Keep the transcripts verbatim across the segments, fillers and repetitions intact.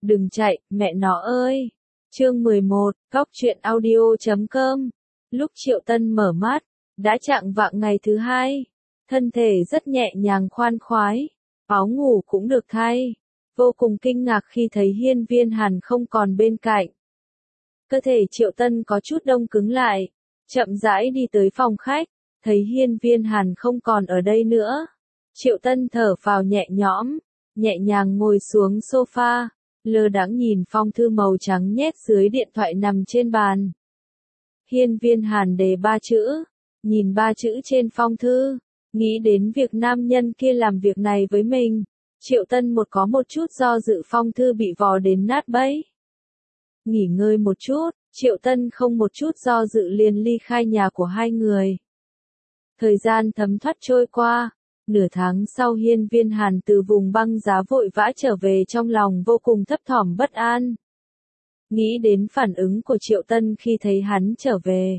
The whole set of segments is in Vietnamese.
Đừng chạy, mẹ nó ơi. Chương mười một, Góc truyện audio chấm com. Lúc Triệu Tân mở mắt, đã chạng vạng ngày thứ hai. Thân thể rất nhẹ nhàng khoan khoái, áo ngủ cũng được thay. Vô cùng kinh ngạc khi thấy Hiên Viên Hàn không còn bên cạnh. Cơ thể Triệu Tân có chút đông cứng lại, chậm rãi đi tới phòng khách, thấy Hiên Viên Hàn không còn ở đây nữa. Triệu Tân thở phào nhẹ nhõm, nhẹ nhàng ngồi xuống sofa, lơ đãng nhìn phong thư màu trắng nhét dưới điện thoại nằm trên bàn. Hiên Viên Hàn đề ba chữ, nhìn ba chữ trên phong thư, nghĩ đến việc nam nhân kia làm việc này với mình. Triệu Tân một có một chút do dự, phong thư bị vò đến nát bấy. Nghỉ ngơi một chút, Triệu Tân không một chút do dự liền ly khai nhà của hai người. Thời gian thấm thoát trôi qua, nửa tháng sau Hiên Viên Hàn từ vùng băng giá vội vã trở về, trong lòng vô cùng thấp thỏm bất an. Nghĩ đến phản ứng của Triệu Tân khi thấy hắn trở về,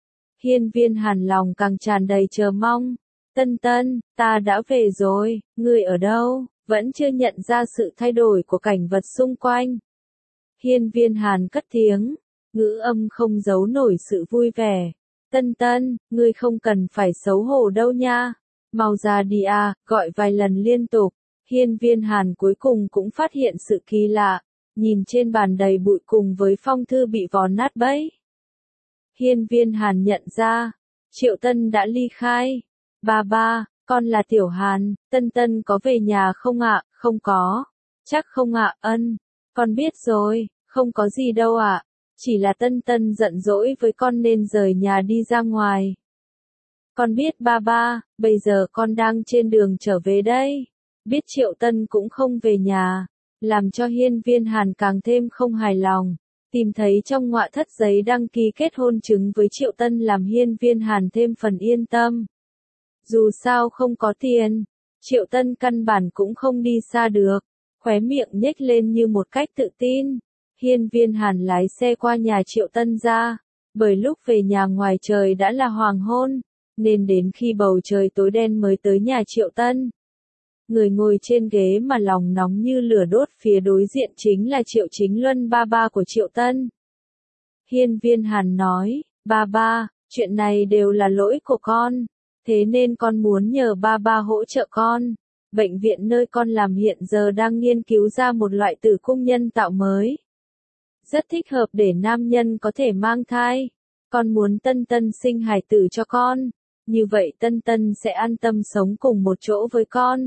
Hiên Viên Hàn lòng càng tràn đầy chờ mong. Tân Tân, ta đã về rồi, ngươi ở đâu? Vẫn chưa nhận ra sự thay đổi của cảnh vật xung quanh. Hiên Viên Hàn cất tiếng, ngữ âm không giấu nổi sự vui vẻ. Tân Tân, ngươi không cần phải xấu hổ đâu nha. Mau ra đi à, gọi vài lần liên tục. Hiên Viên Hàn cuối cùng cũng phát hiện sự kỳ lạ, nhìn trên bàn đầy bụi cùng với phong thư bị vò nát bấy. Hiên Viên Hàn nhận ra, Triệu Tân đã ly khai. Ba ba, con là Tiểu Hàn, Tân Tân có về nhà không ạ? Không có. Chắc không ạ, ân. Con biết rồi, không có gì đâu ạ. Chỉ là Tân Tân giận dỗi với con nên rời nhà đi ra ngoài. Con biết ba ba, bây giờ con đang trên đường trở về đây. Biết Triệu Tân cũng không về nhà, làm cho Hiên Viên Hàn càng thêm không hài lòng. Tìm thấy trong ngọa thất giấy đăng ký kết hôn chứng với Triệu Tân làm Hiên Viên Hàn thêm phần yên tâm. Dù sao không có tiền, Triệu Tân căn bản cũng không đi xa được. Khóe miệng nhếch lên như một cách tự tin. Hiên Viên Hàn lái xe qua nhà Triệu Tân ra. Bởi lúc về nhà ngoài trời đã là hoàng hôn, nên đến khi bầu trời tối đen mới tới nhà Triệu Tân. Người ngồi trên ghế mà lòng nóng như lửa đốt phía đối diện chính là Triệu Chính Luân, ba ba của Triệu Tân. Hiên Viên Hàn nói, ba ba, chuyện này đều là lỗi của con. Thế nên con muốn nhờ ba ba hỗ trợ con. Bệnh viện nơi con làm hiện giờ đang nghiên cứu ra một loại tử cung nhân tạo mới. Rất thích hợp để nam nhân có thể mang thai. Con muốn Tân Tân sinh hài tử cho con. Như vậy Tân Tân sẽ an tâm sống cùng một chỗ với con.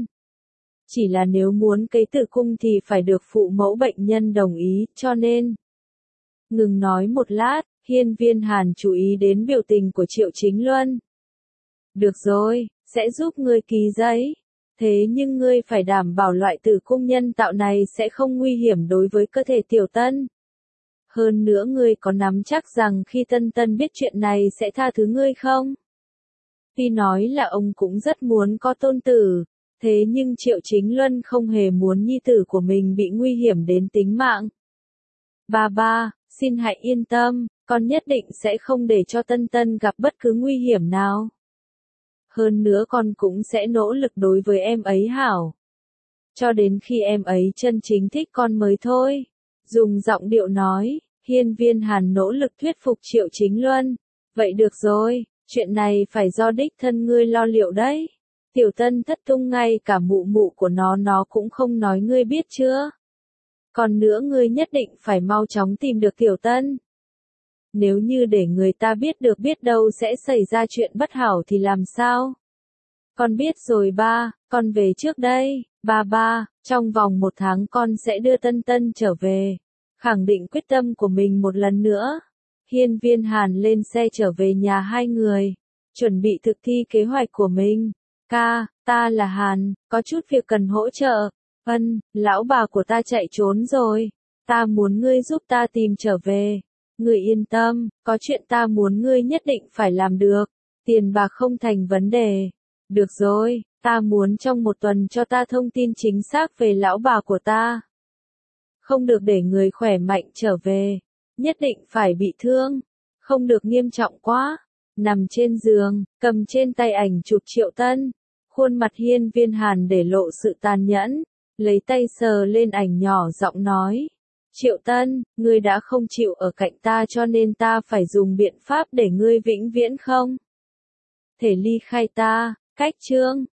Chỉ là nếu muốn cấy tử cung thì phải được phụ mẫu bệnh nhân đồng ý, cho nên. Ngừng nói một lát, Hiên Viên Hàn chú ý đến biểu tình của Triệu Chính Luân. Được rồi, sẽ giúp ngươi ký giấy. Thế nhưng ngươi phải đảm bảo loại tử cung nhân tạo này sẽ không nguy hiểm đối với cơ thể Tiểu Tân. Hơn nữa ngươi có nắm chắc rằng khi Tân Tân biết chuyện này sẽ tha thứ ngươi không? Tuy nói là ông cũng rất muốn có tôn tử, thế nhưng Triệu Chính Luân không hề muốn nhi tử của mình bị nguy hiểm đến tính mạng. Ba ba, xin hãy yên tâm, con nhất định sẽ không để cho Tân Tân gặp bất cứ nguy hiểm nào. Hơn nữa con cũng sẽ nỗ lực đối với em ấy hảo. Cho đến khi em ấy chân chính thích con mới thôi. Dùng giọng điệu nói, Hiên Viên Hàn nỗ lực thuyết phục Triệu Chính Luân. Vậy được rồi, chuyện này phải do đích thân ngươi lo liệu đấy. Tiểu Tân thất tung, ngay cả mụ mụ của nó nó cũng không nói, ngươi biết chưa? Còn nữa ngươi nhất định phải mau chóng tìm được Tiểu Tân. Nếu như để người ta biết được, biết đâu sẽ xảy ra chuyện bất hảo thì làm sao? Con biết rồi ba, con về trước đây. Ba ba, trong vòng một tháng con sẽ đưa Tân Tân trở về. Khẳng định quyết tâm của mình một lần nữa. Hiên Viên Hàn lên xe trở về nhà hai người. Chuẩn bị thực thi kế hoạch của mình. Ca, ta là Hàn, có chút việc cần hỗ trợ. Ân, lão bà của ta chạy trốn rồi. Ta muốn ngươi giúp ta tìm trở về. Ngươi yên tâm, có chuyện ta muốn ngươi nhất định phải làm được. Tiền bạc không thành vấn đề. Được rồi, ta muốn trong một tuần cho ta thông tin chính xác về lão bà của ta. Không được để người khỏe mạnh trở về. Nhất định phải bị thương. Không được nghiêm trọng quá. Nằm trên giường, cầm trên tay ảnh chụp Triệu Tân. Khuôn mặt Hiên Viên Hàn để lộ sự tàn nhẫn. Lấy tay sờ lên ảnh nhỏ, giọng nói. Triệu Tân, ngươi đã không chịu ở cạnh ta cho nên ta phải dùng biện pháp để ngươi vĩnh viễn không thể ly khai ta. Cách chương